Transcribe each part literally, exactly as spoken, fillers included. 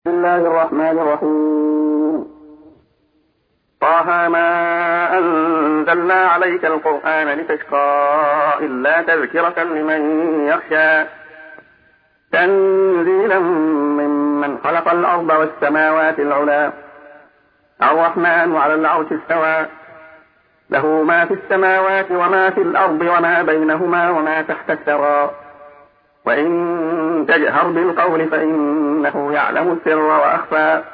بسم الله الرحمن الرحيم. طه ما أنزلنا عليك القرآن لتشقى إلا تذكرة لمن يخشى تنزيلا ممن خلق الأرض والسماوات العلى الرحمن على العرش استوى له ما في السماوات وما في الأرض وما بينهما وما تحت الثرى وإن تجهر بالقول فإنه يعلم السر وأخفى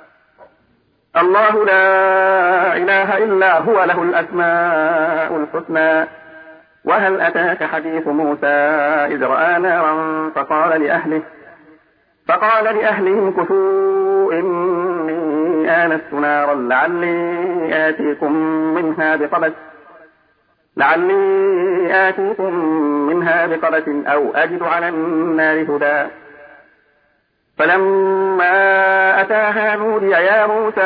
الله لا إله إلا هو له الأسماء الحسنى وهل أتاك حديث موسى إذ رأى نارا فقال لأهله فقال لأهلهم كثوا إني آنست نارا لعلي آتيكم منها بقبس لعلي آتيكم منها بقبس أو أجد على النار هدى فلما أتاها نودي يا موسى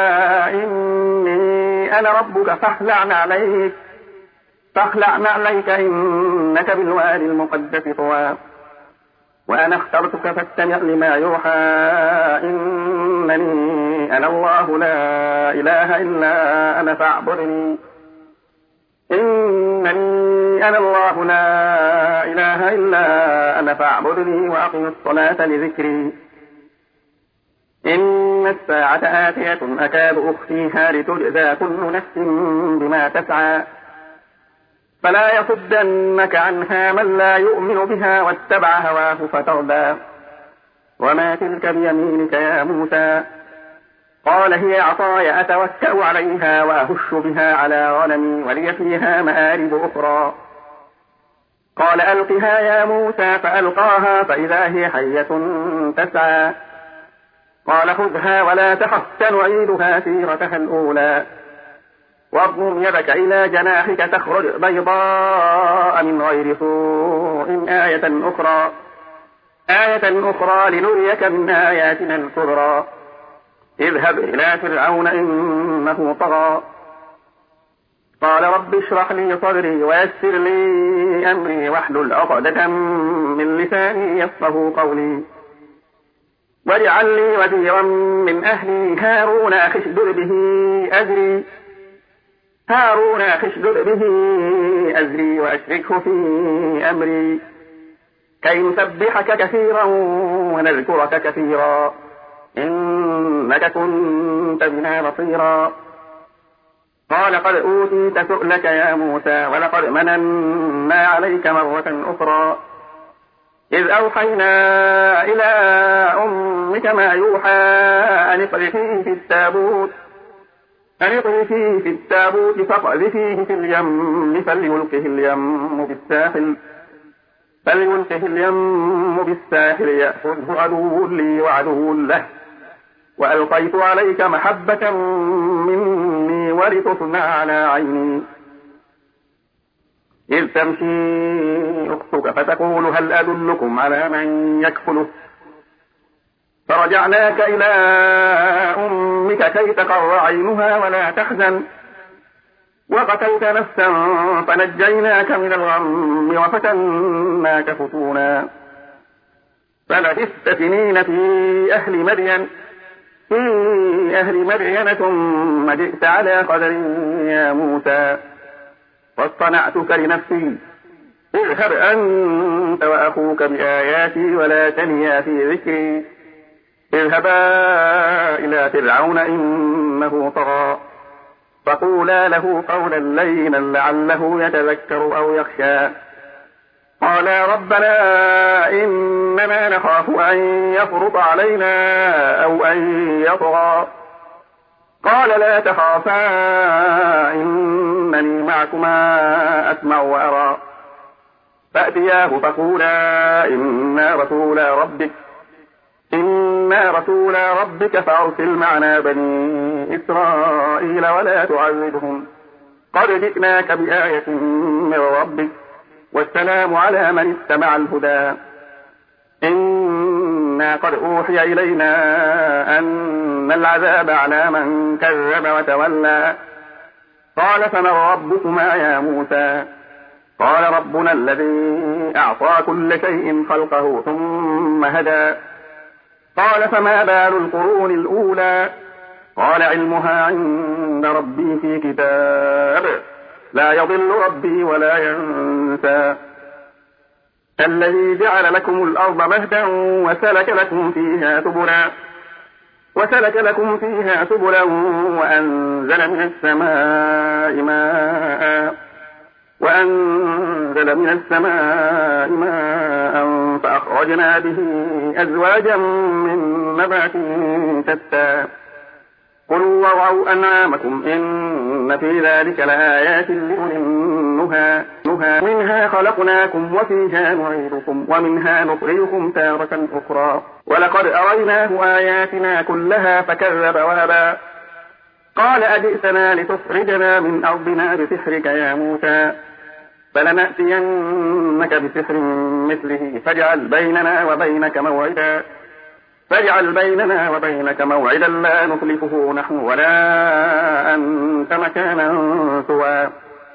إني أنا ربك فاخلع نعليك فاخلع نعليك إنك بالوادي المقدس طوى وأنا اخترتك فاستمع لما يوحى إنني أنا الله لا إله إلا أنا فاعبدني إنني أنا الله لا إله إلا أنا فاعبدني وأقم الصلاة لذكري إن الساعة آتية أكاد أخفيها لتجزى كل نفس بما تسعى فلا يصدنك عنها من لا يؤمن بها واتبع هواه فتردى وما تلك بيمينك يا موسى قال هي عصاي أتوكأ عليها وأهش بها على غنمي ولي فيها مآرب أخرى قال ألقها يا موسى فألقاها فإذا هي حية تسعى قال خذها ولا تخف سنعيدها سيرتها الأولى واضمم يدك إلى جناحك تخرج بيضاء من غير سوء آية أخرى آية أخرى لنريك من آياتنا الكبرى اذهب إلى فرعون إنه طغى قال رب اشرح لي صدري ويسر لي أمري واحلل عقدة من لساني يفقهوا قولي واجعل لي وزيرا من أهلي هارون أخشدر به أزري هارون أخشدر به أزري وأشركه في أمري كي نسبحك كثيرا ونذكرك كثيرا إنك كنت بنا بصيرا قال قد أوتيت سؤلك يا موسى ولقد مننا عليك مرة أخرى إذ أوحينا إلى أمك ما يوحى أن اقذفيه في التابوت أن اقذفيه في التابوت فاقذفيه في اليم فليلقه اليم بالساحل فليلقه اليم بالساحل يأخذه عدو لي وعدو له وألقيت عليك محبة مني ولتصنع على عيني إذ تمشي أختك فتقول هل أدلكم على من يكفله فرجعناك إلى أمك كي تقر عينها ولا تحزن وقتلت نفسا فنجيناك من الغم وفتناك فتونا فلبثت سنين في أهل مدين في أهل مدين ثم جئت على قدر يا موسى واصطنعتك لنفسي اذهب أنت وأخوك بآياتي ولا تنيا في ذكري اذهبا إلى فرعون إنه طغى فقولا له قولا لينا لعله يتذكر أو يخشى قالا ربنا إننا نخاف أن يفرط علينا أو أن يطغى قال لا تخافا إنني معكما أسمع وأرى فأتياه فقولا إنا رسولا ربك إنا رسولا ربك فأرسل معنا بني إسرائيل ولا تعذبهم قد جئناك بآية من ربك والسلام على من اتبع الهدى إنا قد أوحي إلينا أن العذاب على من كذب وتولى قال فمن ربكما يا موسى قال ربنا الذي أعطى كل شيء خلقه ثم هدى قال فما بال القرون الأولى قال علمها عند ربي في كتاب لا يضل ربي ولا ينسى الذي جعل لكم الأرض مهدا وسلك لكم فيها سبلا وسلك لكم فيها سبلا وأنزل من السماء ماء وأنزل من السماء ماء فأخرجنا به أزواجا من نبات شتى قلوا وارعوا أنعامكم إن في ذلك لآيات لأولي النهى منها خلقناكم وفيها نعيدكم ومنها نخرجكم تارة أخرى ولقد أريناه آياتنا كلها فكذب وأبى قال أجئتنا لتخرجنا من أرضنا بسحرك يا موسى فلنأتينك بسحر مثله فاجعل بيننا وبينك موعدا فاجعل بيننا وبينك موعدا لا نخلفه نحن ولا أنت مكانا سوى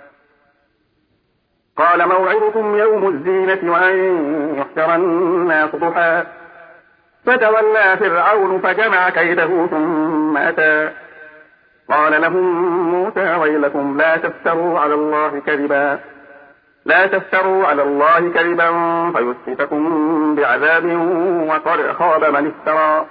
قال موعدكم يوم الزينة وأن يحشر الناس ضحى فتولى فرعون فجمع كيده ثم أتى قال لهم موسى ويلكم لا تفتروا على الله كذبا لا تفتروا على الله كذبا فيسحتكم بعذاب وقد خاب من افترى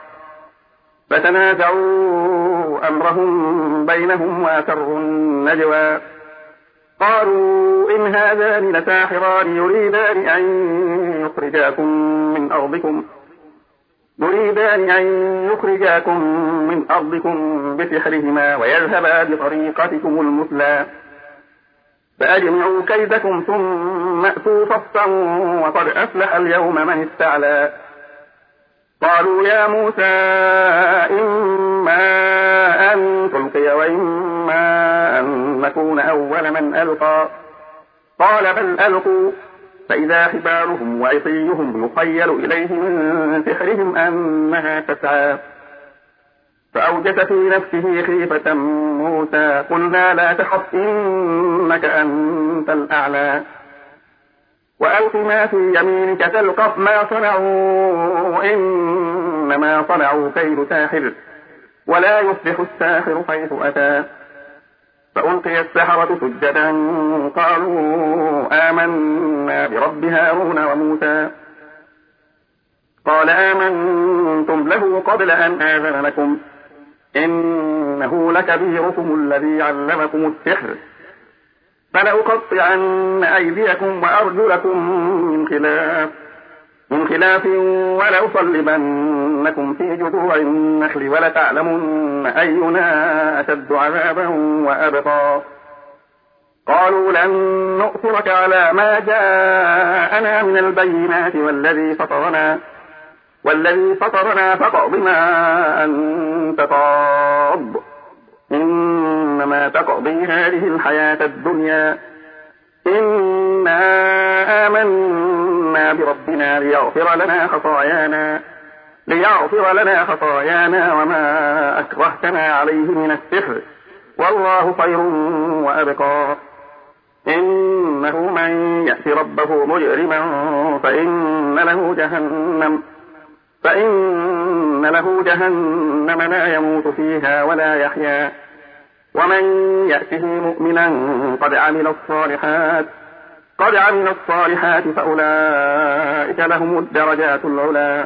فتنازعوا أمرهم بينهم وأسروا النجوى قالوا إن هذان لساحران يريدان أن يخرجاكم من أرضكم يريدان أن يخرجاكم من أرضكم بسحرهما ويذهبا بطريقتكم المثلى فأجمعوا كيدكم ثم أتوا صفا وقد أفلح اليوم من استعلى قالوا يا موسى إما أن تلقي وإما أن نكون أول من ألقى قال بل ألقوا فإذا حبالهم وعصيهم يخيل إليه من سحرهم أنها تسعى فأوجس في نفسه خيفة موسى قلنا لا تخف إنك أنت الأعلى وألق ما في يمينك تلقف ما صنعوا إنما صنعوا كيد ساحر ولا يفلح الساحر حيث أتى فألقي السحرة سجدا قالوا آمنا برب هارون وموسى قال آمنتم له قبل أن آذن لكم إنه لكبيركم الذي علمكم السحر فلأقطعن أيديكم وأرجلكم من خلاف من خلاف ولأصلبنكم في جذوع النخل ولتعلمن أينا أشد عذابا وأبقى قالوا لن نؤثرك على ما جاءنا من البينات والذي فطرنا والذي فطرنا فاقض ما أنت قاض إنما تقضي هذه الحياة الدنيا إنا آمنا بربنا ليغفر لنا خطايانا ليغفر لنا خطايانا وما أكرهتنا عليه من السحر والله خير وأبقى إنه من يأت ربه مجرما فإن له جهنم فإن له جهنم لا يموت فيها ولا يحيا ومن يأته مؤمنا قد عمل الصالحات قد عمل الصالحات فأولئك لهم الدرجات العلى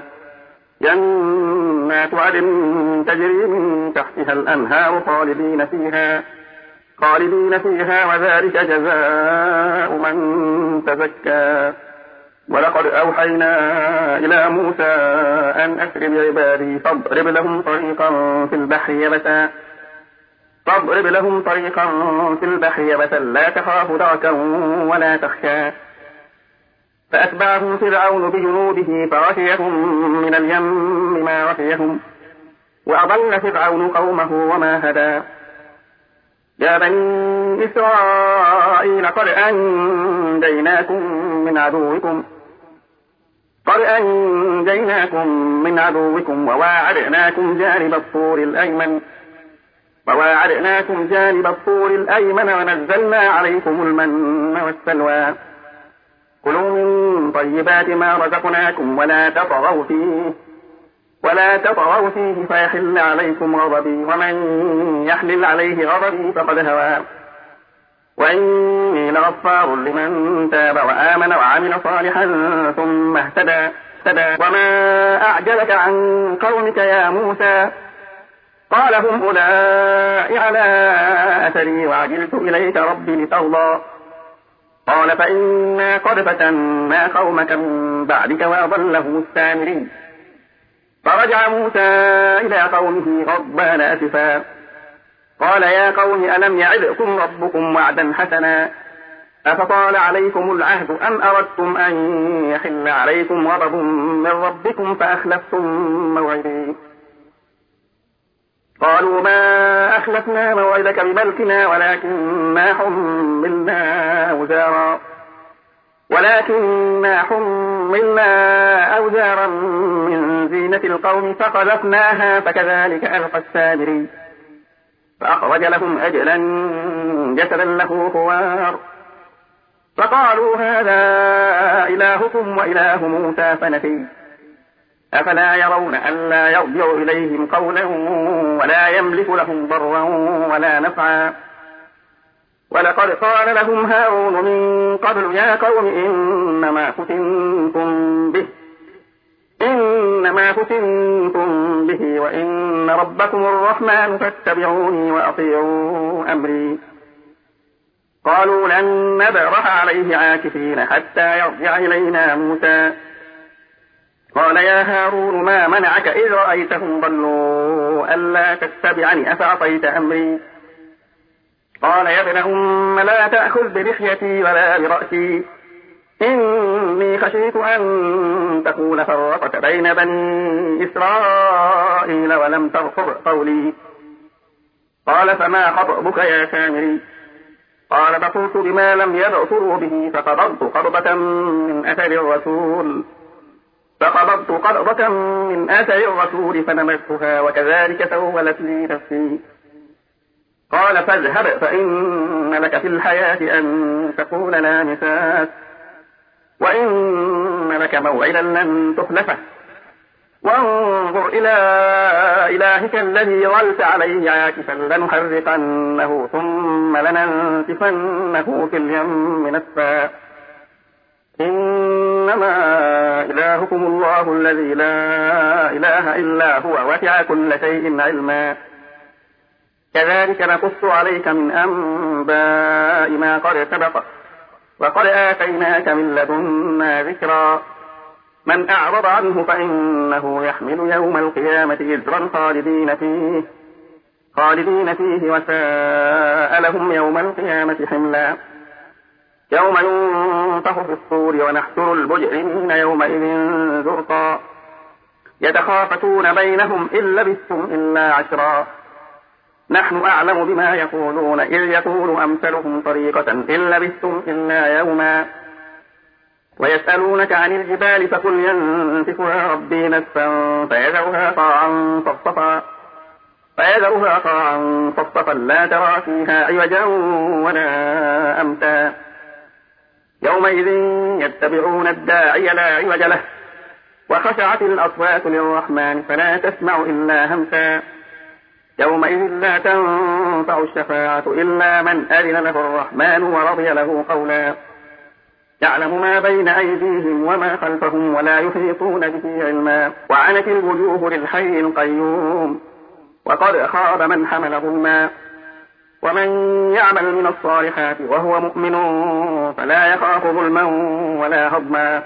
جنات عدن تجري من تحتها الأنهار خالدين فيها خالدين فيها وذلك جزاء من تزكى ولقد أوحينا إلى موسى أن أسر بعبادي فاضرب لهم طريقا في البحر يبسا فاضرب لهم طريقا في البحر يبسا لا تخاف دركا ولا تخشى فأتبعهم فرعون بجنوده فغشيهم من اليم ما غشيهم وأضل فرعون قومه وما هدى يا بني إسرائيل قد أنجيناكم من عدوكم قد أنجيناكم من عدوكم وواعدناكم جانب الطور الأيمن وواعدناكم جانب الطور الأيمن ونزلنا عليكم المن والسلوى كلوا من طيبات ما رزقناكم ولا تطغوا فيه ولا تطغوا فيه فيحل عليكم غضبي ومن يحلل عليه غضبي فقد هوى وإني لغفار لمن تاب وآمن وعمل صالحا ثم اهتدى وما أعجلك عن قومك يا موسى قال هم أولئك على أثري وعجلت إليك ربي لترضى قال فإنا قد فتنا قومك من بعدك وأضلهم السامري فرجع موسى إلى قومه غضبان أسفا قال يا قوم ألم يعدكم ربكم وعدا حسنا أفطال عليكم العهد أم أردتم أن يحل عليكم غضب من ربكم فأخلفتم موعدي قالوا ما أخلفنا موعدك بملكنا ولكننا حملنا أوزارا ولكننا حملنا أوزارا من زينة القوم فقذفناها فكذلك ألقى السامري فأخرج لهم أجلا جسدا له خوار فقالوا هذا إلهكم وإله موسى فنسي أفلا يرون ألا يرجع إليهم قولا ولا يملك لهم ضرا ولا نفعا ولقد قال لهم هارون من قبل يا قوم إنما فتنتم به إنما فتنتم به وإن ربكم الرحمن فاتبعوني وأطيعوا أمري قالوا لن نبرح عليه عاكفين حتى يرجع إلينا موسى قال يا هارون ما منعك إذ رأيتهم ضلوا ألا تتبعني أفعصيت أمري قال يا ابن أم لا تأخذ بلحيتي ولا برأسي إني خشيت أن تقول فرقت بين بني إسرائيل ولم ترقب قولي قال فما خطبك يا سامري قال بصرت بما لم يبصروا به فقبضت قبضة من أثر الرسول فقبضت قبضة من أثر الرسول فنمتها وكذلك سولت لي نفسي قال فاذهب فإن لك في الحياة أن تقول لا مساس وإن لك موعدا لن تخلفه وانظر إلى إلهك الذي ظلت عليه عاكفا لنحرقنه ثم لننسفنه في اليم نسفا إنما إلهكم الله الذي لا إله إلا هو وسع كل شيء علما كذلك نقص عليك من أنباء ما قد سبق وقد آتيناك من لدنا ذكرا من أعرض عنه فإنه يحمل يوم القيامة إزرا خالدين فيه خالدين فيه وساء لهم يوم القيامة حملا يوم ينفخ في الصور ونحشر المجرمين يومئذ زرقا يتخافتون بينهم إن لبثتم إلا عشرا نحن أعلم بما يقولون إذ يقول أمثلهم طريقة إن لبثتم إلا يوما ويسألونك عن الجبال فقل ينسفها ربي نسفا فيذرها قاعا صفصفا فيذرها قاعا صفصفا لا ترى فيها عوجا ولا أمتا يومئذ يتبعون الداعي لا عوج له وخشعت الأصوات للرحمن فلا تسمع إلا همسا يومئذ لا تنفع الشفاعة إلا من أذن له الرحمن ورضي له قولا يعلم ما بين أيديهم وما خلفهم ولا يحيطون به علما وعنت الوجوه للحي القيوم وقد خاب من حمل ظلما ومن يعمل من الصالحات وهو مؤمن فلا يخاف ظلما ولا هضما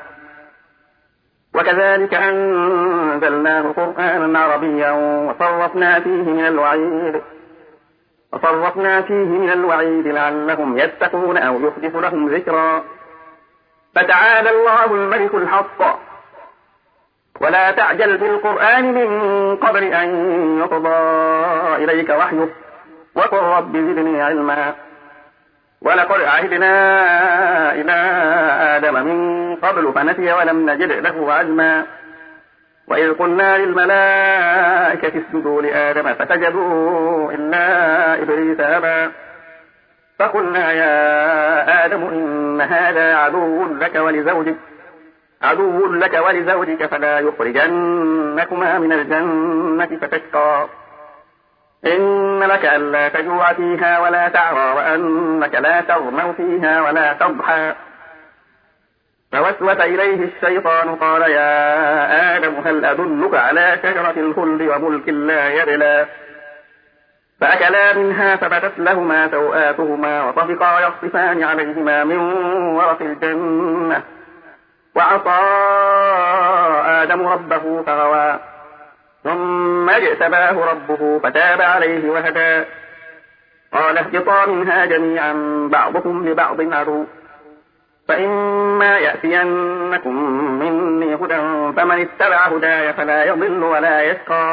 وكذلك أنزلناه قرآنا عربيا وصرفنا فيه من الوعيد وصرفنا فيه من الوعيد لعلهم يتقون أو يحدث لهم ذكرا فتعالى الله الملك الحق ولا تعجل بالقرآن من قبل أن يقضى إليك وحيه وقل رب زدني علما ولقد عهدنا إلى آدم من قبل فنسي ولم نجد له عزما وإذ قلنا للملائكة اسجدوا لآدم فسجدوا إلا إبليس أبى فقلنا يا آدم إن هذا عدو لك ولزوجك عدو لك ولزوجك فلا يخرجنكما من الجنة فتشقى إن لك ألا تجوع فيها ولا تعرى وأنك لا تغمو فيها ولا تضحى فوسوس إليه الشيطان قال يا آدم هل أدلك على شجرة الخلد وملك لا يبلى فأكلا منها فبدت لهما سوآتهما وطفقا يخصفان عليهما من ورق الجنة وعصى آدم ربه فغوى ثم اجتباه ربه فتاب عليه وهدى قال اهبطا منها جميعا بعضكم لبعض عدو فإما يأتينكم مني هدى فمن اتبع هداي فلا يضل ولا يشقى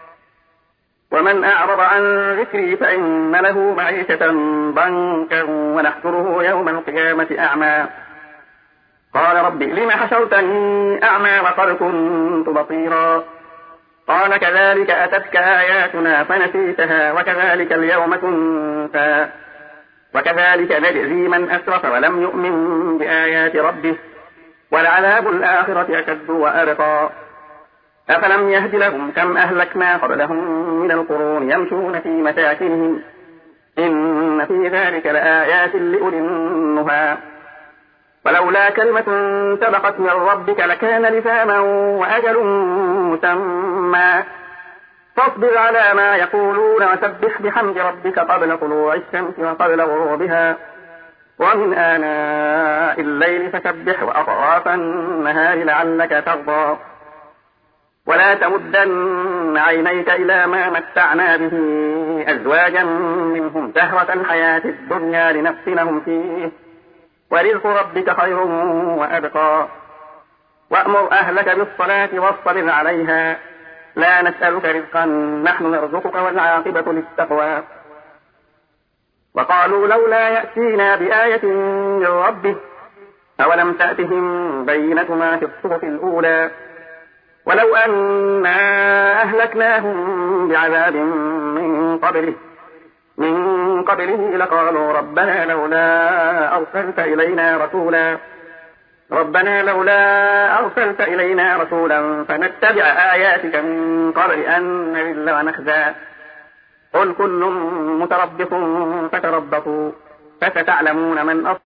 ومن أعرض عن ذكري فإن له معيشة ضنكا ونحشره يوم القيامة أعمى قال رب لم حشرتني أعمى وقد كنت بصيرا قال كذلك أتتك آياتنا فنسيتها وكذلك اليوم تنسى وكذلك نجزي من أسرف ولم يؤمن بآيات ربه ولعذاب الآخرة أشد وأبقى أفلم يهد لهم كم أهلكنا قبلهم من القرون يمشون في مساكنهم إن في ذلك لآيات لأولي النهى ولولا كلمة سبقت من ربك لكان لزاما وأجل مسمى فاصبر على ما يقولون وسبح بحمد ربك قبل طلوع الشمس وقبل غروبها ومن آناء الليل فسبح وأطراف النهار لعلك ترضى ولا تمدن عينيك إلى ما متعنا به أزواجا منهم زهرة الحياة الدنيا لنفتنهم فيه ورزق ربك خير وأبقى وأمر أهلك بالصلاة واصطبر عليها لا نسألك رزقا نحن نرزقك والعاقبة للتقوى وقالوا لولا يأتينا بآية من ربه أولم تأتهم بينة ما في الصحف الأولى ولو أنا أهلكناهم بعذاب من قبله من قبله لقالوا ربنا لولا أرسلت إلينا رسولا ربنا لولا أرسلت إلينا رسولا فنتبع آياتك من قبل أن نذل ونخزى قل كل متربص فتربصوا فستعلمون من أصدق